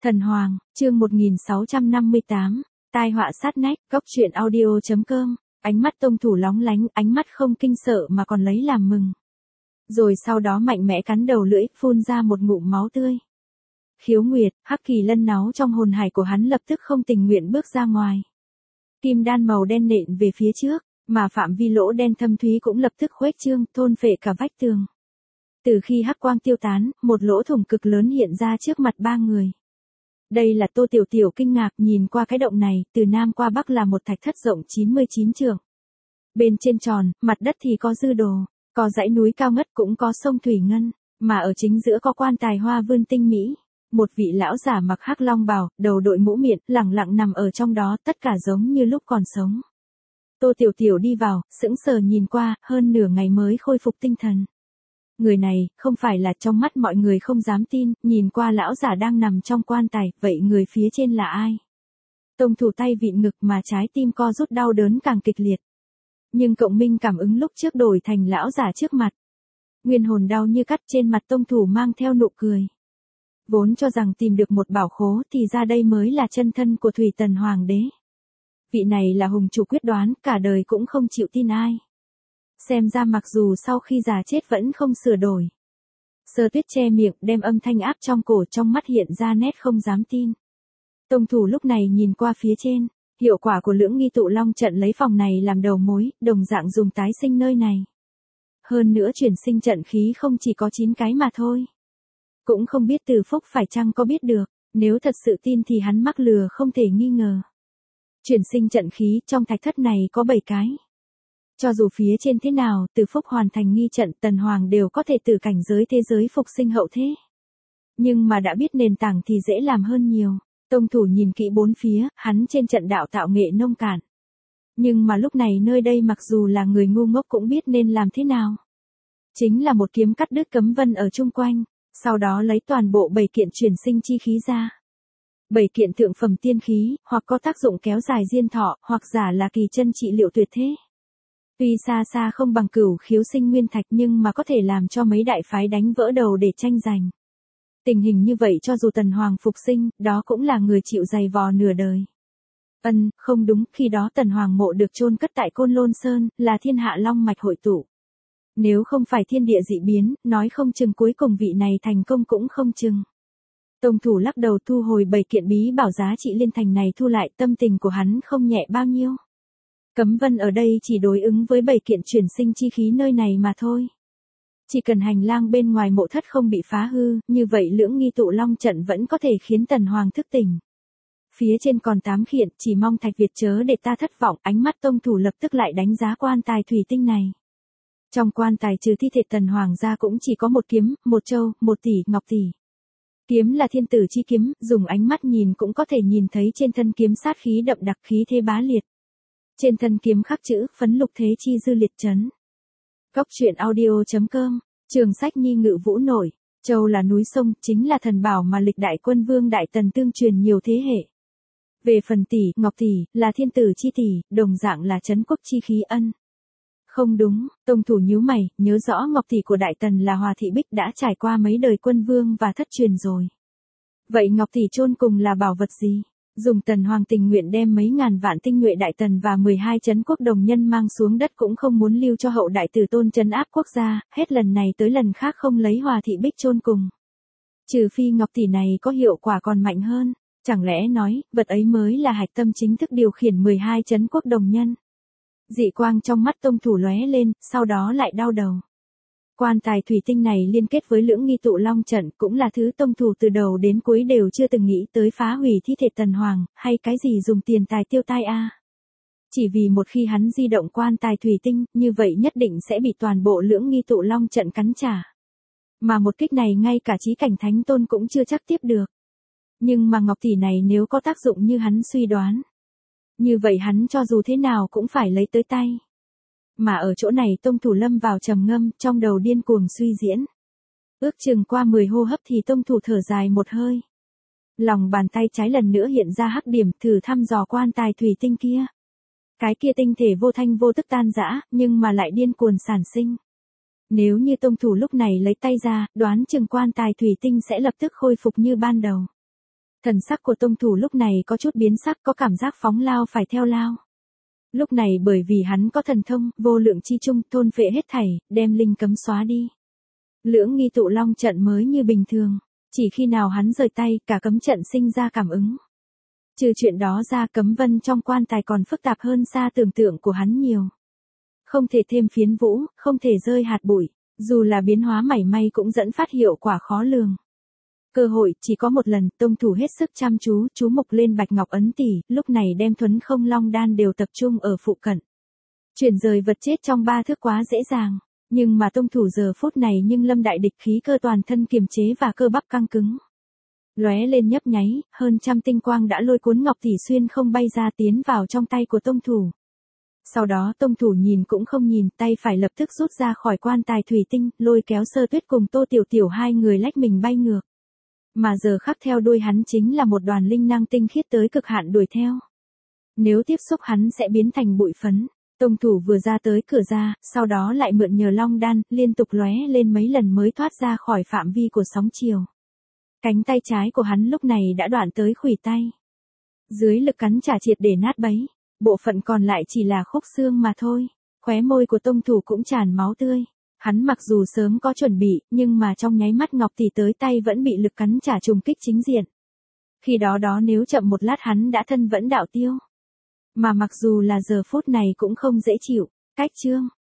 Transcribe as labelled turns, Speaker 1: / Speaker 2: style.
Speaker 1: Thần Hoàng, chương 1658, tai họa sát nách, góc truyện audio.com, ánh mắt Tông Thủ lóng lánh, ánh mắt không kinh sợ mà còn lấy làm mừng. Rồi sau đó mạnh mẽ cắn đầu lưỡi, phun ra một ngụm máu tươi. Khiếu Nguyệt, Hắc Kỳ Lân náu trong hồn hải của hắn lập tức không tình nguyện bước ra ngoài. Kim đan màu đen nện về phía trước, mà phạm vi lỗ đen thâm thúy cũng lập tức khuếch trương, thôn phệ cả vách tường. Từ khi hắc quang tiêu tán, một lỗ thủng cực lớn hiện ra trước mặt ba người. Đây là Tô Tiểu Tiểu kinh ngạc nhìn qua cái động này, từ nam qua bắc là một thạch thất rộng 99 trượng. Bên trên tròn, mặt đất thì có dư đồ, có dãy núi cao ngất cũng có sông thủy ngân, mà ở chính giữa có quan tài hoa vươn tinh mỹ. Một vị lão giả mặc hắc long bào, đầu đội mũ miệng, lẳng lặng nằm ở trong đó, tất cả giống như lúc còn sống. Tô Tiểu Tiểu đi vào, sững sờ nhìn qua, hơn nửa ngày mới khôi phục tinh thần. Người này, không phải là trong mắt mọi người không dám tin, nhìn qua lão giả đang nằm trong quan tài, vậy người phía trên là ai? Tông Thủ tay vịn ngực mà trái tim co rút đau đớn càng kịch liệt. Nhưng cộng minh cảm ứng lúc trước đổi thành lão giả trước mặt. Nguyên hồn đau như cắt, trên mặt Tông Thủ mang theo nụ cười. Vốn cho rằng tìm được một bảo khố thì ra đây mới là chân thân của Thủy Tần Hoàng đế. Vị này là hùng chủ quyết đoán, cả đời cũng không chịu tin ai. Xem ra mặc dù sau khi già chết vẫn không sửa đổi. Sơ Tuyết che miệng, đem âm thanh áp trong cổ, trong mắt hiện ra nét không dám tin. Tông Thủ lúc này nhìn qua phía trên, hiệu quả của Lưỡng Nghi Tụ Long trận lấy phòng này làm đầu mối, đồng dạng dùng tái sinh nơi này. Hơn nữa chuyển sinh trận khí không chỉ có 9 cái mà thôi. Cũng không biết Từ Phúc phải chăng có biết được, nếu thật sự tin thì hắn mắc lừa không thể nghi ngờ. Chuyển sinh trận khí trong thạch thất này có 7 cái. Cho dù phía trên thế nào, Từ Phúc hoàn thành nghi trận, Tần Hoàng đều có thể từ cảnh giới thế giới phục sinh hậu thế. Nhưng mà đã biết nền tảng thì dễ làm hơn nhiều. Tông Thủ nhìn kỹ bốn phía, hắn trên trận đạo tạo nghệ nông cạn. Nhưng mà lúc này nơi đây mặc dù là người ngu ngốc cũng biết nên làm thế nào. Chính là một kiếm cắt đứt cấm vân ở chung quanh, sau đó lấy toàn bộ 7 kiện chuyển sinh chi khí ra. 7 kiện thượng phẩm tiên khí, hoặc có tác dụng kéo dài diên thọ, hoặc giả là kỳ chân trị liệu tuyệt thế. Tuy xa xa không bằng Cửu Khiếu Sinh Nguyên Thạch nhưng mà có thể làm cho mấy đại phái đánh vỡ đầu để tranh giành. Tình hình như vậy cho dù Tần Hoàng phục sinh, đó cũng là người chịu dày vò nửa đời. Không đúng, khi đó Tần Hoàng mộ được chôn cất tại Côn Lôn Sơn, là thiên hạ long mạch hội tụ. Nếu không phải thiên địa dị biến, nói không chừng cuối cùng vị này thành công cũng không chừng. Tông Thủ lắc đầu thu hồi 7 kiện bí bảo giá trị liên thành này, thu lại, tâm tình của hắn không nhẹ bao nhiêu. Cấm vân ở đây chỉ đối ứng với 7 kiện chuyển sinh chi khí nơi này mà thôi. Chỉ cần hành lang bên ngoài mộ thất không bị phá hư, như vậy Lưỡng Nghi Tụ Long trận vẫn có thể khiến Tần Hoàng thức tỉnh. Phía trên còn 8 kiện, chỉ mong Thạch Việt chớ để ta thất vọng, ánh mắt Tông Thủ lập tức lại đánh giá quan tài thủy tinh này. Trong quan tài trừ thi thể Tần Hoàng ra cũng chỉ có một kiếm, một châu, 1 tỷ, ngọc tỷ. Kiếm là thiên tử chi kiếm, dùng ánh mắt nhìn cũng có thể nhìn thấy trên thân kiếm sát khí đậm đặc, khí thế bá liệt. Trên thân kiếm khắc chữ, phấn lục thế chi dư liệt chấn. Góc truyện audio.com, Trường Sách Nhi Ngự Vũ nổi, châu là núi sông, chính là thần bảo mà lịch đại quân vương Đại Tần tương truyền nhiều thế hệ. Về phần tỷ, ngọc tỷ, là thiên tử chi tỷ, đồng dạng là trấn quốc chi khí ân. Không đúng, Tông Thủ nhíu mày, nhớ rõ ngọc tỷ của Đại Tần là Hòa Thị Bích đã trải qua mấy đời quân vương và thất truyền rồi. Vậy ngọc tỷ chôn cùng là bảo vật gì? Dùng Tần Hoàng tình nguyện đem mấy ngàn vạn tinh nhuệ Đại Tần và 12 trấn quốc đồng nhân mang xuống đất cũng không muốn lưu cho hậu đại tử tôn trấn áp quốc gia, hết lần này tới lần khác không lấy Hòa Thị Bích chôn cùng. Trừ phi ngọc tỷ này có hiệu quả còn mạnh hơn, chẳng lẽ nói, vật ấy mới là hạch tâm chính thức điều khiển 12 trấn quốc đồng nhân. Dị quang trong mắt Tông Thủ lóe lên, sau đó lại đau đầu. Quan tài thủy tinh này liên kết với Lưỡng Nghi Tụ Long trận, cũng là thứ Tông Thủ từ đầu đến cuối đều chưa từng nghĩ tới phá hủy thi thể Tần Hoàng, hay cái gì dùng tiền tài tiêu tai a. Chỉ vì một khi hắn di động quan tài thủy tinh, như vậy nhất định sẽ bị toàn bộ Lưỡng Nghi Tụ Long trận cắn trả. Mà một kích này ngay cả chí cảnh thánh tôn cũng chưa chắc tiếp được. Nhưng mà ngọc tỷ này nếu có tác dụng như hắn suy đoán, như vậy hắn cho dù thế nào cũng phải lấy tới tay. Mà ở chỗ này Tông Thủ lâm vào trầm ngâm, trong đầu điên cuồng suy diễn. Ước chừng qua 10 hô hấp thì Tông Thủ thở dài một hơi. Lòng bàn tay trái lần nữa hiện ra hắc điểm, thử thăm dò quan tài thủy tinh kia. Cái kia tinh thể vô thanh vô tức tan rã, nhưng mà lại điên cuồng sản sinh. Nếu như Tông Thủ lúc này lấy tay ra, đoán chừng quan tài thủy tinh sẽ lập tức khôi phục như ban đầu. Thần sắc của tông thủ lúc này có chút biến sắc, có cảm giác phóng lao phải theo lao. Lúc này bởi vì hắn có thần thông, vô lượng chi trung, thôn phệ hết thảy, đem linh cấm xóa đi. Lưỡng nghi tụ long trận mới như bình thường, chỉ khi nào hắn rời tay, cả cấm trận sinh ra cảm ứng. Trừ chuyện đó ra, cấm vân trong quan tài còn phức tạp hơn xa tưởng tượng của hắn nhiều. Không thể thêm phiến vũ, không thể rơi hạt bụi, dù là biến hóa mảy may cũng dẫn phát hiệu quả khó lường. Cơ hội chỉ có một lần, tông thủ hết sức chăm chú mục lên bạch ngọc ấn tỷ, lúc này đem thuấn không long đan đều tập trung ở phụ cận. Chuyển rời vật chết trong 3 thước quá dễ dàng, nhưng mà tông thủ giờ phút này nhưng lâm đại địch khí cơ toàn thân kiềm chế và cơ bắp căng cứng. Lóe lên nhấp nháy, hơn trăm tinh quang đã lôi cuốn ngọc tỷ xuyên không bay ra tiến vào trong tay của tông thủ. Sau đó tông thủ nhìn cũng không nhìn, tay phải lập tức rút ra khỏi quan tài thủy tinh, lôi kéo Sơ Tuyết cùng Tô Tiểu Tiểu hai người lách mình bay ngược. Mà giờ khắc theo đuôi hắn chính là một đoàn linh năng tinh khiết tới cực hạn đuổi theo. Nếu tiếp xúc hắn sẽ biến thành bụi phấn. Tông thủ vừa ra tới cửa ra, sau đó lại mượn nhờ long đan, liên tục lóe lên mấy lần mới thoát ra khỏi phạm vi của sóng chiều. Cánh tay trái của hắn lúc này đã đoạn tới khuỷu tay. Dưới lực cắn trả triệt để nát bấy, bộ phận còn lại chỉ là khúc xương mà thôi. Khóe môi của tông thủ cũng tràn máu tươi. Hắn mặc dù sớm có chuẩn bị, nhưng mà trong nháy mắt ngọc tỷ tới tay vẫn bị lực cắn trả trùng kích chính diện. Khi đó nếu chậm một lát hắn đã thân vẫn đạo tiêu. Mà mặc dù là giờ phút này cũng không dễ chịu, cách chương.